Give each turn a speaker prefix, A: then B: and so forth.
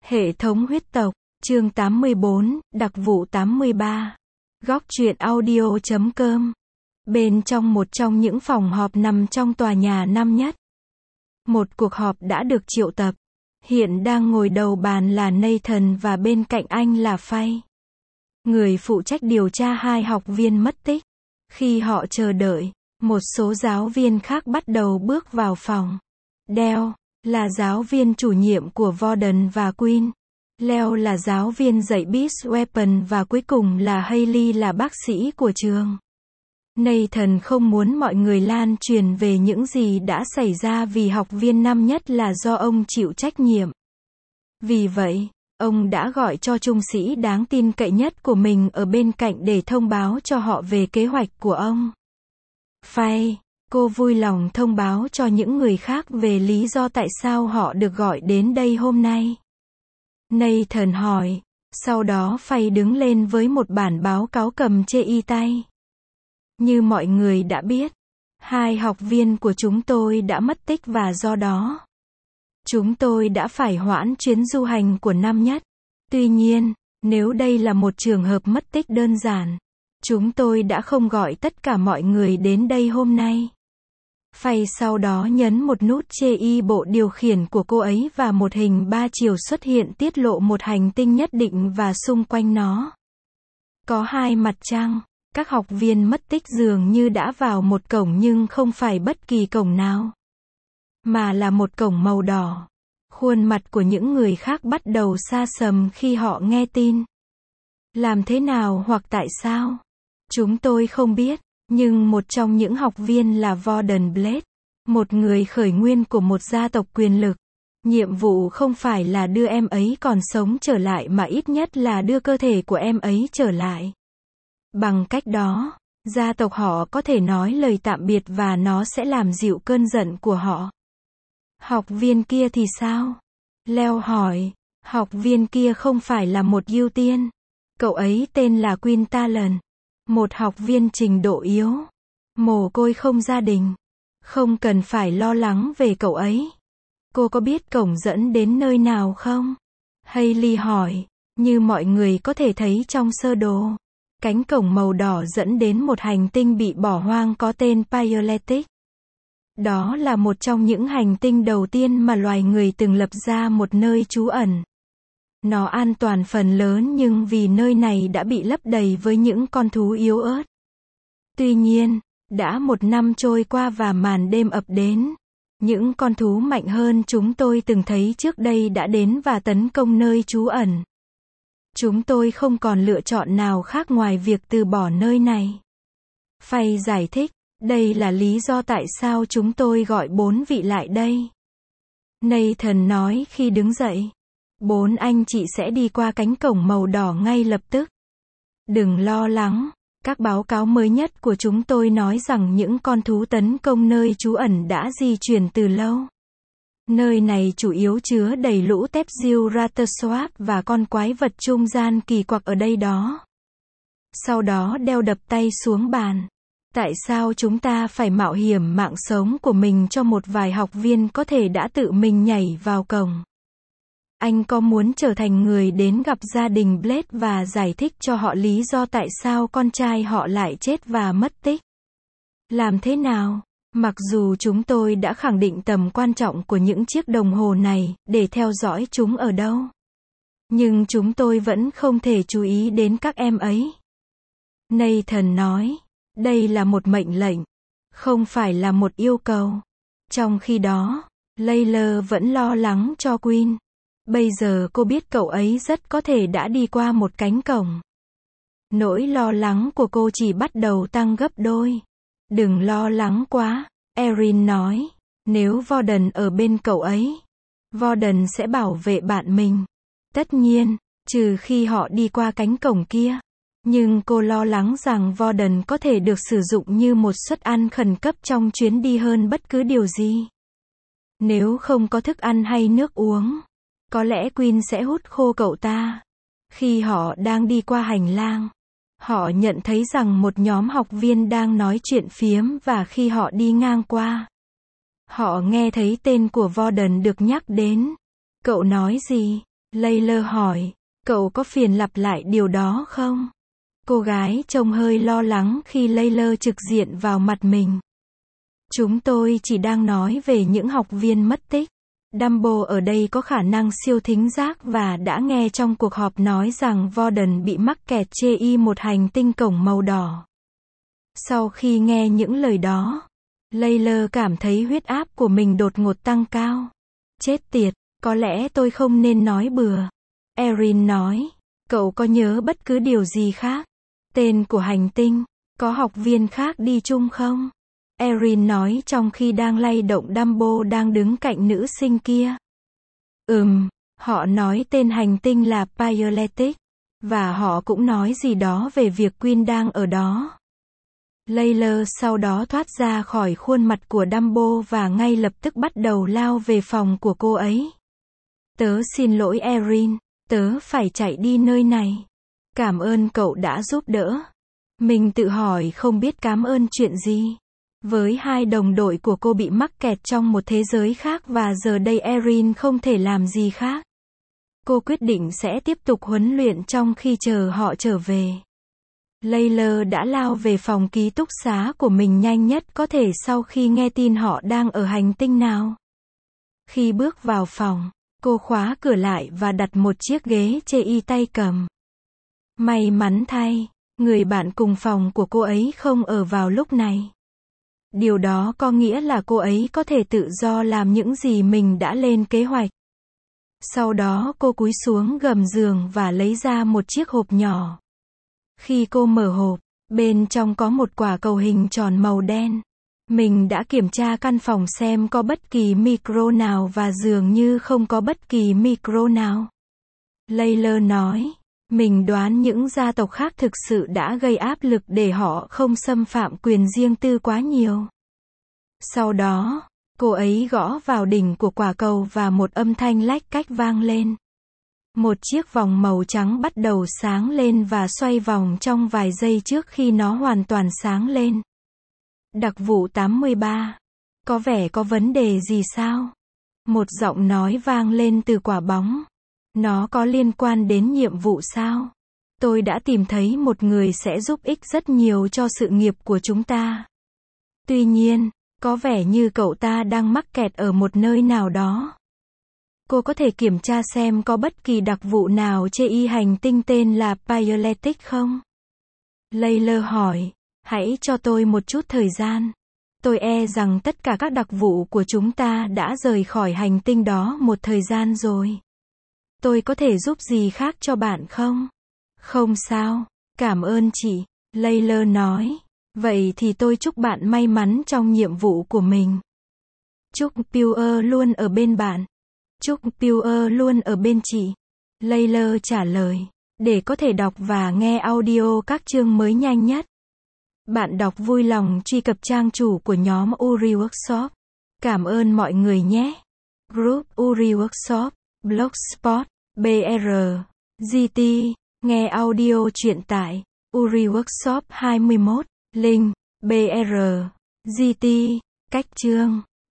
A: Hệ thống huyết tộc, chương 84, đặc vụ 83. Góc truyện audio.com. Bên trong một trong những phòng họp nằm trong tòa nhà năm nhất. Một cuộc họp đã được triệu tập. Hiện đang ngồi đầu bàn là Nathan và bên cạnh anh là Faye, người phụ trách điều tra hai học viên mất tích. Khi họ chờ đợi, một số giáo viên khác bắt đầu bước vào phòng. Dale là giáo viên chủ nhiệm của Warden và Quinn. Leo là giáo viên dạy Beast Weapon và cuối cùng là Hailey là bác sĩ của trường. Nathan không muốn mọi người lan truyền về những gì đã xảy ra vì học viên năm nhất là do ông chịu trách nhiệm. Vì vậy, ông đã gọi cho trung sĩ đáng tin cậy nhất của mình ở bên cạnh để thông báo cho họ về kế hoạch của ông. Faye, cô vui lòng thông báo cho những người khác về lý do tại sao họ được gọi đến đây hôm nay. Nathan hỏi. Sau đó Faye đứng lên với một bản báo cáo cầm trên tay. Như mọi người đã biết, hai học viên của chúng tôi đã mất tích và do đó, chúng tôi đã phải hoãn chuyến du hành của năm nhất. Tuy nhiên, nếu đây là một trường hợp mất tích đơn giản, chúng tôi đã không gọi tất cả mọi người đến đây hôm nay. Faye sau đó nhấn một nút trên bộ điều khiển của cô ấy và một hình 3 chiều xuất hiện tiết lộ một hành tinh nhất định và xung quanh nó có hai mặt trăng. Các học viên mất tích dường như đã vào một cổng nhưng không phải bất kỳ cổng nào, mà là một cổng màu đỏ. Khuôn mặt của những người khác bắt đầu xa sầm khi họ nghe tin. Làm thế nào hoặc tại sao? Chúng tôi không biết, nhưng một trong những học viên là Warden Blade, một người khởi nguyên của một gia tộc quyền lực. Nhiệm vụ không phải là đưa em ấy còn sống trở lại mà ít nhất là đưa cơ thể của em ấy trở lại. Bằng cách đó, gia tộc họ có thể nói lời tạm biệt và nó sẽ làm dịu cơn giận của họ. Học viên kia thì sao? Leo hỏi. Học viên kia không phải là một ưu tiên. Cậu ấy tên là Quintalan, một học viên trình độ yếu, mồ côi không gia đình. Không cần phải lo lắng về cậu ấy. Cô có biết cổng dẫn đến nơi nào không? Hailey hỏi. Như mọi người có thể thấy trong sơ đồ, cánh cổng màu đỏ dẫn đến một hành tinh bị bỏ hoang có tên Paleolithic. Đó là một trong những hành tinh đầu tiên mà loài người từng lập ra một nơi trú ẩn. Nó an toàn phần lớn nhưng vì nơi này đã bị lấp đầy với những con thú yếu ớt. Tuy nhiên, đã một năm trôi qua và màn đêm ập đến. Những con thú mạnh hơn chúng tôi từng thấy trước đây đã đến và tấn công nơi trú ẩn. Chúng tôi không còn lựa chọn nào khác ngoài việc từ bỏ nơi này. Faye giải thích, đây là lý do tại sao chúng tôi gọi 4 vị lại đây. Nathan nói khi đứng dậy. 4 anh chị sẽ đi qua cánh cổng màu đỏ ngay lập tức. Đừng lo lắng, các báo cáo mới nhất của chúng tôi nói rằng những con thú tấn công nơi trú ẩn đã di chuyển từ lâu. Nơi này chủ yếu chứa đầy lũ Tepzil-Rattleswap và con quái vật trung gian kỳ quặc ở đây đó. Sau đó Dale đập tay xuống bàn. Tại sao chúng ta phải mạo hiểm mạng sống của mình cho một vài học viên có thể đã tự mình nhảy vào cổng? Anh có muốn trở thành người đến gặp gia đình Blade và giải thích cho họ lý do tại sao con trai họ lại chết và mất tích? Làm thế nào? Mặc dù chúng tôi đã khẳng định tầm quan trọng của những chiếc đồng hồ này, để theo dõi chúng ở đâu, nhưng chúng tôi vẫn không thể chú ý đến các em ấy. Nathan nói, đây là một mệnh lệnh, không phải là một yêu cầu. Trong khi đó, Layla vẫn lo lắng cho Quinn. Bây giờ cô biết cậu ấy rất có thể đã đi qua một cánh cổng. Nỗi lo lắng của cô chỉ bắt đầu tăng gấp đôi. Đừng lo lắng quá, Erin nói. Nếu Warden ở bên cậu ấy, Warden sẽ bảo vệ bạn mình. Tất nhiên, trừ khi họ đi qua cánh cổng kia. Nhưng cô lo lắng rằng Warden có thể được sử dụng như một suất ăn khẩn cấp trong chuyến đi hơn bất cứ điều gì. Nếu không có thức ăn hay nước uống, có lẽ Quinn sẽ hút khô cậu ta. Khi họ đang đi qua hành lang, họ nhận thấy rằng một nhóm học viên đang nói chuyện phiếm và khi họ đi ngang qua, họ nghe thấy tên của Warden được nhắc đến. Cậu nói gì? Layla hỏi, cậu có phiền lặp lại điều đó không? Cô gái trông hơi lo lắng khi Layla trực diện vào mặt mình. Chúng tôi chỉ đang nói về những học viên mất tích. Dumbledore ở đây có khả năng siêu thính giác và đã nghe trong cuộc họp nói rằng Warden bị mắc kẹt trên một hành tinh cổng màu đỏ. Sau khi nghe những lời đó, Layla cảm thấy huyết áp của mình đột ngột tăng cao. Chết tiệt, có lẽ tôi không nên nói bừa. Erin nói, cậu có nhớ bất cứ điều gì khác? Tên của hành tinh, có học viên khác đi chung không? Erin nói trong khi đang lay động Dumbledore đang đứng cạnh nữ sinh kia. Họ nói tên hành tinh là Paleolithic. Và họ cũng nói gì đó về việc Queen đang ở đó. Layla sau đó thoát ra khỏi khuôn mặt của Dumbledore và ngay lập tức bắt đầu lao về phòng của cô ấy. Tớ xin lỗi Erin, tớ phải chạy đi nơi này. Cảm ơn cậu đã giúp đỡ. Mình tự hỏi không biết cảm ơn chuyện gì. Với hai đồng đội của cô bị mắc kẹt trong một thế giới khác và giờ đây Erin không thể làm gì khác. Cô quyết định sẽ tiếp tục huấn luyện trong khi chờ họ trở về. Layla đã lao về phòng ký túc xá của mình nhanh nhất có thể sau khi nghe tin họ đang ở hành tinh nào. Khi bước vào phòng, cô khóa cửa lại và đặt một chiếc ghế chê tay cầm. May mắn thay, người bạn cùng phòng của cô ấy không ở vào lúc này. Điều đó có nghĩa là cô ấy có thể tự do làm những gì mình đã lên kế hoạch. Sau đó cô cúi xuống gầm giường và lấy ra một chiếc hộp nhỏ. Khi cô mở hộp, bên trong có một quả cầu hình tròn màu đen. Mình đã kiểm tra căn phòng xem có bất kỳ micro nào và dường như không có bất kỳ micro nào. Layla nói, mình đoán những gia tộc khác thực sự đã gây áp lực để họ không xâm phạm quyền riêng tư quá nhiều. Sau đó, cô ấy gõ vào đỉnh của quả cầu và một âm thanh lách cách vang lên. Một chiếc vòng màu trắng bắt đầu sáng lên và xoay vòng trong vài giây trước khi nó hoàn toàn sáng lên. Đặc vụ 83. Có vẻ có vấn đề gì sao? Một giọng nói vang lên từ quả bóng. Nó có liên quan đến nhiệm vụ sao? Tôi đã tìm thấy một người sẽ giúp ích rất nhiều cho sự nghiệp của chúng ta. Tuy nhiên, có vẻ như cậu ta đang mắc kẹt ở một nơi nào đó. Cô có thể kiểm tra xem có bất kỳ đặc vụ nào trên hành tinh tên là Paleolithic không? Layla hỏi, hãy cho tôi một chút thời gian. Tôi e rằng tất cả các đặc vụ của chúng ta đã rời khỏi hành tinh đó một thời gian rồi. Tôi có thể giúp gì khác cho bạn không? Không sao, cảm ơn chị, Layla nói. Vậy thì tôi chúc bạn may mắn trong nhiệm vụ của mình. Chúc Pewer luôn ở bên bạn. Chúc Pewer luôn ở bên chị. Layla trả lời. Để có thể đọc và nghe audio các chương mới nhanh nhất, bạn đọc vui lòng truy cập trang chủ của nhóm Uri Workshop. Cảm ơn mọi người nhé. Group Uri Workshop, Blogspot, BR, GT, nghe audio truyện tại Uri Workshop 21, link, BR, GT, cách chương.